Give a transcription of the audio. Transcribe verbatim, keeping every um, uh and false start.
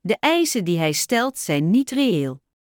De eisen die hij stelt zijn niet reëel.